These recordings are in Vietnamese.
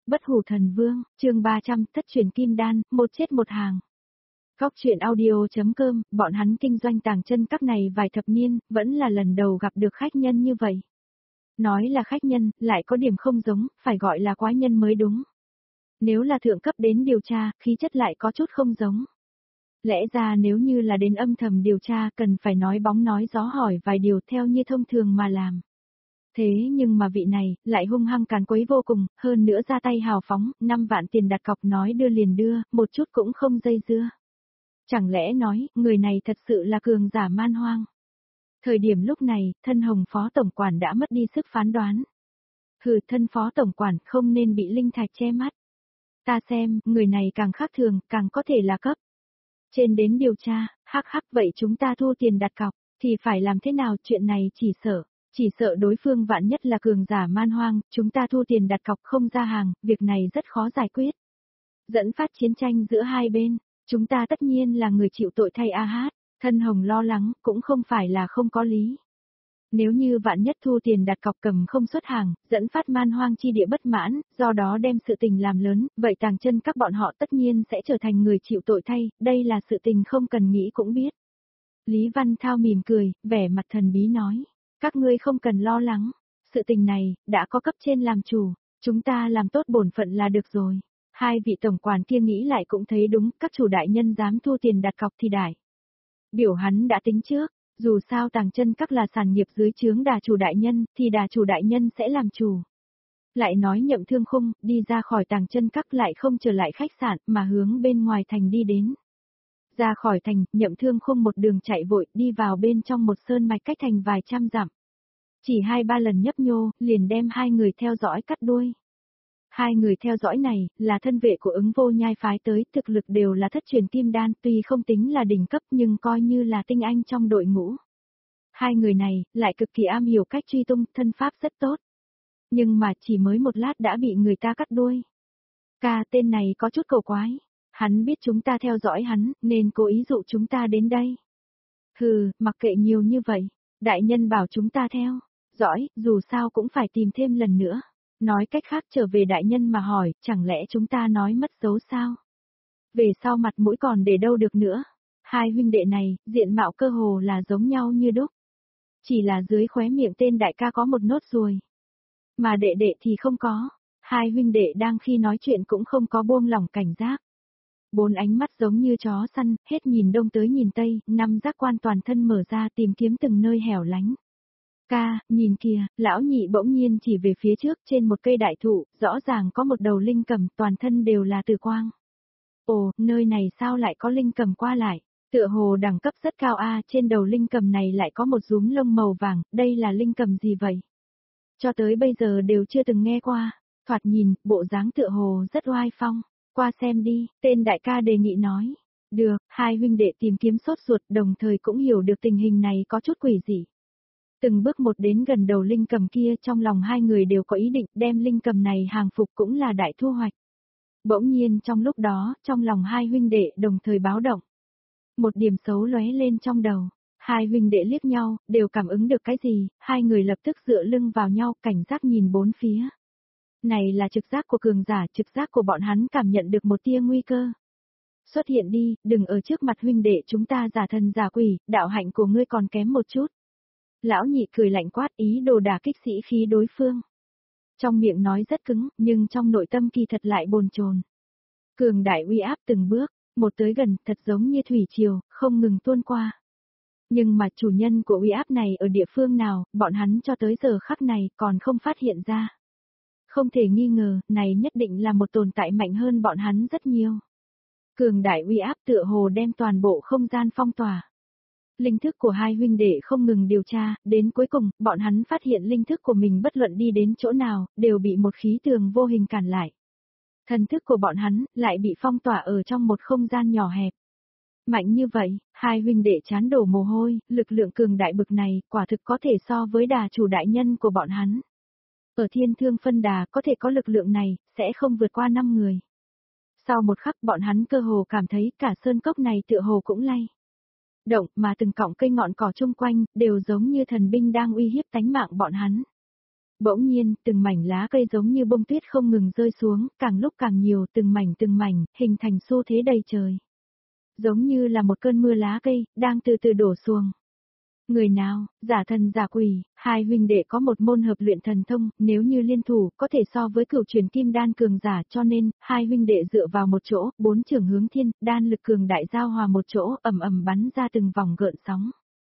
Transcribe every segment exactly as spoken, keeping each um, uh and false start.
Bất hủ thần vương, chương ba trăm, thất truyền kim đan, một chết một hàng. Góc truyện audio.com, bọn hắn kinh doanh tàng chân các này vài thập niên, vẫn là lần đầu gặp được khách nhân như vậy. Nói là khách nhân, lại có điểm không giống, phải gọi là quái nhân mới đúng. Nếu là thượng cấp đến điều tra, khí chất lại có chút không giống. Lẽ ra nếu như là đến âm thầm điều tra cần phải nói bóng nói gió hỏi vài điều theo như thông thường mà làm. Thế nhưng mà vị này, lại hung hăng càn quấy vô cùng, hơn nữa ra tay hào phóng, năm vạn tiền đặt cọc nói đưa liền đưa, một chút cũng không dây dưa. Chẳng lẽ nói, người này thật sự là cường giả man hoang. Thời điểm lúc này, thân hồng phó tổng quản đã mất đi sức phán đoán. Hừ, thân phó tổng quản không nên bị linh thạch che mắt. Ta xem, người này càng khác thường, càng có thể là cấp. Trên đến điều tra, hắc hắc vậy chúng ta thu tiền đặt cọc, thì phải làm thế nào chuyện này chỉ sợ. Chỉ sợ đối phương vạn nhất là cường giả man hoang, chúng ta thu tiền đặt cọc không ra hàng, việc này rất khó giải quyết. Dẫn phát chiến tranh giữa hai bên, chúng ta tất nhiên là người chịu tội thay a hát, thân hồng lo lắng, cũng không phải là không có lý. Nếu như vạn nhất thu tiền đặt cọc cầm không xuất hàng, dẫn phát man hoang chi địa bất mãn, do đó đem sự tình làm lớn, vậy tàng chân các bọn họ tất nhiên sẽ trở thành người chịu tội thay, đây là sự tình không cần nghĩ cũng biết. Lý Văn Thao mỉm cười, vẻ mặt thần bí nói. Các ngươi không cần lo lắng, sự tình này, đã có cấp trên làm chủ, chúng ta làm tốt bổn phận là được rồi. Hai vị tổng quản kia nghĩ lại cũng thấy đúng, các chủ đại nhân dám thu tiền đặt cọc thì đại. Biểu hắn đã tính trước, dù sao tàng chân các là sản nghiệp dưới chướng đà chủ đại nhân, thì đà chủ đại nhân sẽ làm chủ. Lại nói Nhậm Thương Khung, đi ra khỏi tàng chân các lại không trở lại khách sạn, mà hướng bên ngoài thành đi đến. Ra khỏi thành, Nhậm Thương Khung một đường chạy vội, đi vào bên trong một sơn mạch cách thành vài trăm dặm. Chỉ hai ba lần nhấp nhô, liền đem hai người theo dõi cắt đuôi. Hai người theo dõi này, là thân vệ của Ứng Vô Nhai phái tới, thực lực đều là thất truyền kim đan, tuy không tính là đỉnh cấp nhưng coi như là tinh anh trong đội ngũ. Hai người này, lại cực kỳ am hiểu cách truy tung, thân pháp rất tốt. Nhưng mà chỉ mới một lát đã bị người ta cắt đuôi. Ca, tên này có chút cầu quái. Hắn biết chúng ta theo dõi hắn, nên cố ý dụ chúng ta đến đây. Hừ, mặc kệ nhiều như vậy, đại nhân bảo chúng ta theo, dõi, dù sao cũng phải tìm thêm lần nữa. Nói cách khác trở về đại nhân mà hỏi, chẳng lẽ chúng ta nói mất dấu sao? Về sau mặt mũi còn để đâu được nữa. Hai huynh đệ này, diện mạo cơ hồ là giống nhau như đúc. Chỉ là dưới khóe miệng tên đại ca có một nốt ruồi. Mà đệ đệ thì không có. Hai huynh đệ đang khi nói chuyện cũng không có buông lỏng cảnh giác. Bốn ánh mắt giống như chó săn, hết nhìn đông tới nhìn tây, năm giác quan toàn thân mở ra tìm kiếm từng nơi hẻo lánh. Ca, nhìn kìa, lão nhị bỗng nhiên chỉ về phía trước trên một cây đại thụ, rõ ràng có một đầu linh cầm, toàn thân đều là từ quang. Ồ, nơi này sao lại có linh cầm qua lại? Tựa hồ đẳng cấp rất cao a, trên đầu linh cầm này lại có một rúm lông màu vàng, đây là linh cầm gì vậy? Cho tới bây giờ đều chưa từng nghe qua, thoạt nhìn, bộ dáng tựa hồ rất oai phong. Qua xem đi, tên đại ca đề nghị nói. Được, hai huynh đệ tìm kiếm sốt ruột đồng thời cũng hiểu được tình hình này có chút quỷ dị. Từng bước một đến gần đầu linh cầm kia trong lòng hai người đều có ý định đem linh cầm này hàng phục cũng là đại thu hoạch. Bỗng nhiên trong lúc đó, trong lòng hai huynh đệ đồng thời báo động. Một điểm xấu lóe lên trong đầu. Hai huynh đệ liếc nhau, đều cảm ứng được cái gì, hai người lập tức dựa lưng vào nhau cảnh giác nhìn bốn phía. Này là trực giác của cường giả, trực giác của bọn hắn cảm nhận được một tia nguy cơ. Xuất hiện đi, đừng ở trước mặt huynh đệ chúng ta giả thần giả quỷ, đạo hạnh của ngươi còn kém một chút. Lão nhị cười lạnh quát ý đồ đả kích sĩ khí đối phương. Trong miệng nói rất cứng, nhưng trong nội tâm kỳ thật lại bồn chồn. Cường đại uy áp từng bước, một tới gần thật giống như thủy triều, không ngừng tuôn qua. Nhưng mà chủ nhân của uy áp này ở địa phương nào, bọn hắn cho tới giờ khắc này còn không phát hiện ra. Không thể nghi ngờ, này nhất định là một tồn tại mạnh hơn bọn hắn rất nhiều. Cường đại uy áp tựa hồ đem toàn bộ không gian phong tỏa. Linh thức của hai huynh đệ không ngừng điều tra, đến cuối cùng, bọn hắn phát hiện linh thức của mình bất luận đi đến chỗ nào, đều bị một khí tường vô hình cản lại. Thần thức của bọn hắn, lại bị phong tỏa ở trong một không gian nhỏ hẹp. Mạnh như vậy, hai huynh đệ chán đổ mồ hôi, lực lượng cường đại bực này, quả thực có thể so với đà chủ đại nhân của bọn hắn. Ở thiên thương phân đà có thể có lực lượng này, sẽ không vượt qua năm người. Sau một khắc bọn hắn cơ hồ cảm thấy cả sơn cốc này tựa hồ cũng lay động mà từng cọng cây ngọn cỏ chung quanh, đều giống như thần binh đang uy hiếp tánh mạng bọn hắn. Bỗng nhiên, từng mảnh lá cây giống như bông tuyết không ngừng rơi xuống, càng lúc càng nhiều, từng mảnh từng mảnh, hình thành xu thế đầy trời. Giống như là một cơn mưa lá cây, đang từ từ đổ xuống. Người nào, giả thần giả quỷ, hai huynh đệ có một môn hợp luyện thần thông, nếu như liên thủ, có thể so với cửu truyền kim đan cường giả, cho nên, hai huynh đệ dựa vào một chỗ, bốn trường hướng thiên, đan lực cường đại giao hòa một chỗ, ầm ầm bắn ra từng vòng gợn sóng.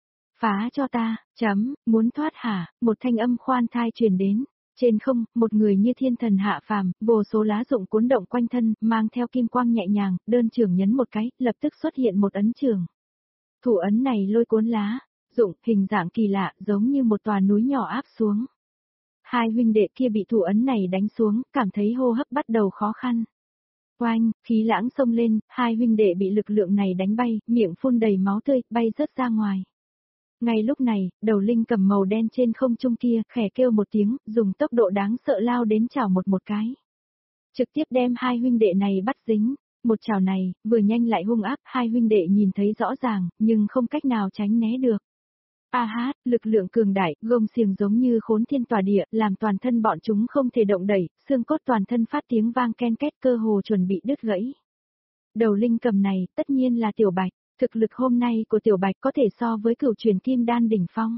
Phá cho ta, chấm, muốn thoát hả, một thanh âm khoan thai truyền đến. Trên không, một người như thiên thần hạ phàm, vô số lá rụng cuốn động quanh thân, mang theo kim quang nhẹ nhàng, đơn trường nhấn một cái, lập tức xuất hiện một ấn trường. Thủ ấn này lôi cuốn lá, dụng, hình dạng kỳ lạ, giống như một tòa núi nhỏ áp xuống. Hai huynh đệ kia bị thủ ấn này đánh xuống, cảm thấy hô hấp bắt đầu khó khăn. Oanh, khí lãng xông lên, hai huynh đệ bị lực lượng này đánh bay, miệng phun đầy máu tươi, bay rớt ra ngoài. Ngay lúc này, đầu linh cầm màu đen trên không trung kia, khẽ kêu một tiếng, dùng tốc độ đáng sợ lao đến chảo một một cái. Trực tiếp đem hai huynh đệ này bắt dính. Một chảo này, vừa nhanh lại hung ác, hai huynh đệ nhìn thấy rõ ràng, nhưng không cách nào tránh né được. A hát, lực lượng cường đại, gông xiềng giống như khốn thiên tỏa địa, làm toàn thân bọn chúng không thể động đẩy, xương cốt toàn thân phát tiếng vang ken két, cơ hồ chuẩn bị đứt gãy. Đầu linh cầm này, tất nhiên là Tiểu Bạch, thực lực hôm nay của Tiểu Bạch có thể so với cửu truyền kim đan đỉnh phong.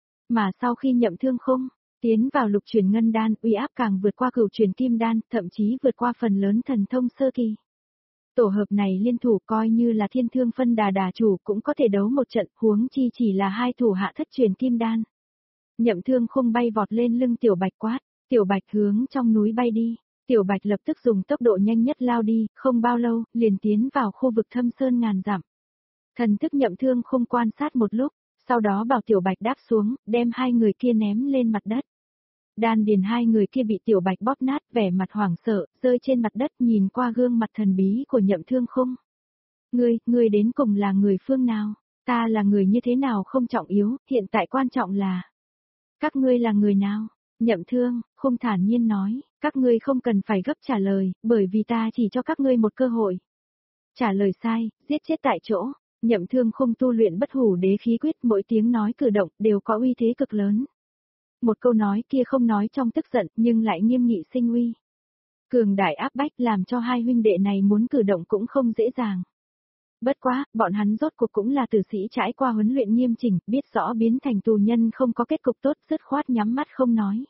Mà sau khi nhậm thương khung, tiến vào lục truyền ngân đan, uy áp càng vượt qua cửu truyền kim đan, thậm chí vượt qua phần lớn thần thông sơ kỳ. Tổ hợp này liên thủ coi như là thiên thương phân đà đà chủ cũng có thể đấu một trận, huống chi chỉ là hai thủ hạ thất truyền kim đan. Nhậm thương khung bay vọt lên lưng Tiểu Bạch quát, Tiểu Bạch hướng trong núi bay đi. Tiểu Bạch lập tức dùng tốc độ nhanh nhất lao đi, không bao lâu, liền tiến vào khu vực thâm sơn ngàn dặm. Thần thức nhậm thương khung quan sát một lúc, sau đó bảo Tiểu Bạch đáp xuống, đem hai người kia ném lên mặt đất. Đan điền hai người kia bị Tiểu Bạch bóp nát, vẻ mặt hoảng sợ, rơi trên mặt đất nhìn qua gương mặt thần bí của nhậm thương khung. Ngươi, ngươi đến cùng là người phương nào? Ta là người như thế nào không trọng yếu, hiện tại quan trọng là... Các ngươi là người nào? Nhậm thương, khung thản nhiên nói, các ngươi không cần phải gấp trả lời, bởi vì ta chỉ cho các ngươi một cơ hội. Trả lời sai, giết chết tại chỗ. Nhậm thương khung tu luyện bất hủ đế khí quyết, mỗi tiếng nói cử động đều có uy thế cực lớn. Một câu nói kia không nói trong tức giận nhưng lại nghiêm nghị sinh uy. Cường đại áp bách làm cho hai huynh đệ này muốn cử động cũng không dễ dàng. Bất quá, bọn hắn rốt cuộc cũng là tử sĩ trải qua huấn luyện nghiêm chỉnh, biết rõ biến thành tù nhân không có kết cục tốt, dứt khoát nhắm mắt không nói.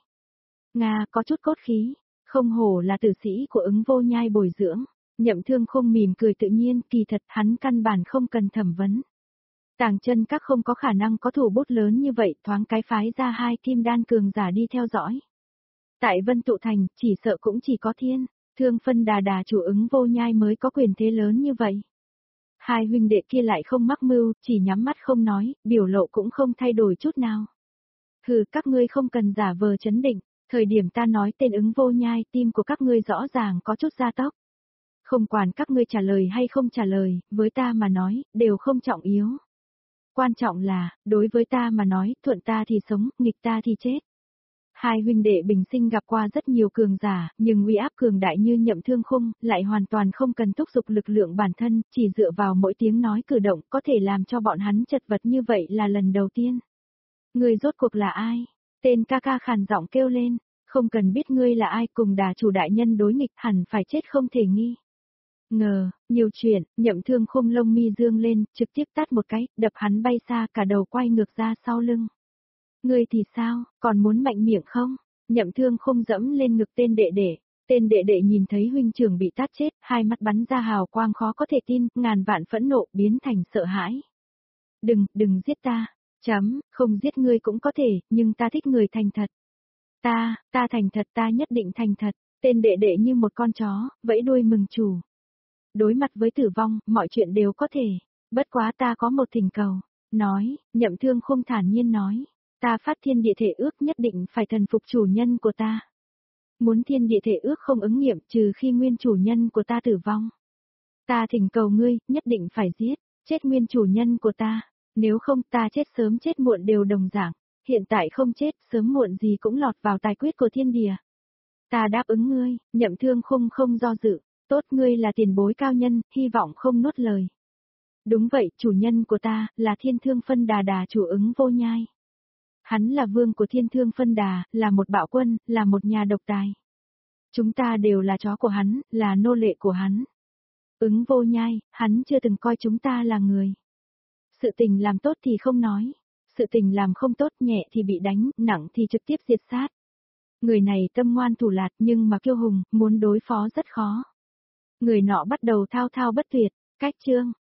Nga có chút cốt khí, không hổ là tử sĩ của ứng vô nhai bồi dưỡng. Nhậm thương khung mỉm cười tự nhiên, kỳ thật hắn căn bản không cần thẩm vấn. Tàng chân các không có khả năng có thủ bút lớn như vậy, thoáng cái phái ra hai kim đan cường giả đi theo dõi. Tại Vân Tụ Thành, chỉ sợ cũng chỉ có thiên, thương phân đà đà chủ ứng vô nhai mới có quyền thế lớn như vậy. Hai huynh đệ kia lại không mắc mưu, chỉ nhắm mắt không nói, biểu lộ cũng không thay đổi chút nào. Hừ, các ngươi không cần giả vờ chấn định, thời điểm ta nói tên ứng vô nhai, tim của các ngươi rõ ràng có chút gia tốc. Không quản các ngươi trả lời hay không trả lời, với ta mà nói, đều không trọng yếu. Quan trọng là, đối với ta mà nói, thuận ta thì sống, nghịch ta thì chết. Hai huynh đệ bình sinh gặp qua rất nhiều cường giả, nhưng uy áp cường đại như nhậm thương khung, lại hoàn toàn không cần thúc giục lực lượng bản thân, chỉ dựa vào mỗi tiếng nói cử động có thể làm cho bọn hắn chật vật như vậy là lần đầu tiên. Ngươi rốt cuộc là ai? Tên ca ca khàn giọng kêu lên, không cần biết ngươi là ai, cùng đà chủ đại nhân đối nghịch hẳn phải chết không thể nghi. Ngờ, nhiều chuyện, nhậm thương khung lông mi dương lên, trực tiếp tát một cái, đập hắn bay xa, cả đầu quay ngược ra sau lưng. Ngươi thì sao, còn muốn mạnh miệng không? Nhậm thương khung dẫm lên ngực tên đệ đệ. Tên đệ đệ nhìn thấy huynh trưởng bị tát chết, hai mắt bắn ra hào quang khó có thể tin, ngàn vạn phẫn nộ biến thành sợ hãi. Đừng, đừng giết ta. Chấm, không giết ngươi cũng có thể, nhưng ta thích người thành thật. Ta, ta thành thật, ta nhất định thành thật. Tên đệ đệ như một con chó, vẫy đuôi mừng chủ. Đối mặt với tử vong, mọi chuyện đều có thể. Bất quá ta có một thỉnh cầu. Nói, nhậm thương khung thản nhiên nói. Ta phát thiên địa thể ước nhất định phải thần phục chủ nhân của ta. Muốn thiên địa thể ước không ứng nghiệm trừ khi nguyên chủ nhân của ta tử vong. Ta thỉnh cầu ngươi, nhất định phải giết, chết nguyên chủ nhân của ta. Nếu không ta chết sớm chết muộn đều đồng dạng. Hiện tại không chết, sớm muộn gì cũng lọt vào tài quyết của thiên địa. Ta đáp ứng ngươi, nhậm thương khung không do dự. Tốt, ngươi là tiền bối cao nhân, hy vọng không nuốt lời. Đúng vậy, chủ nhân của ta, là thiên thương phân đà đà chủ ứng vô nhai. Hắn là vương của thiên thương phân đà, là một bạo quân, là một nhà độc tài. Chúng ta đều là chó của hắn, là nô lệ của hắn. Ứng Vô Nhai, hắn chưa từng coi chúng ta là người. Sự tình làm tốt thì không nói. Sự tình làm không tốt, nhẹ thì bị đánh, nặng thì trực tiếp diệt sát. Người này tâm ngoan thủ lạt nhưng mà kiêu hùng, muốn đối phó rất khó. Người nọ bắt đầu thao thao bất tuyệt, cách chương.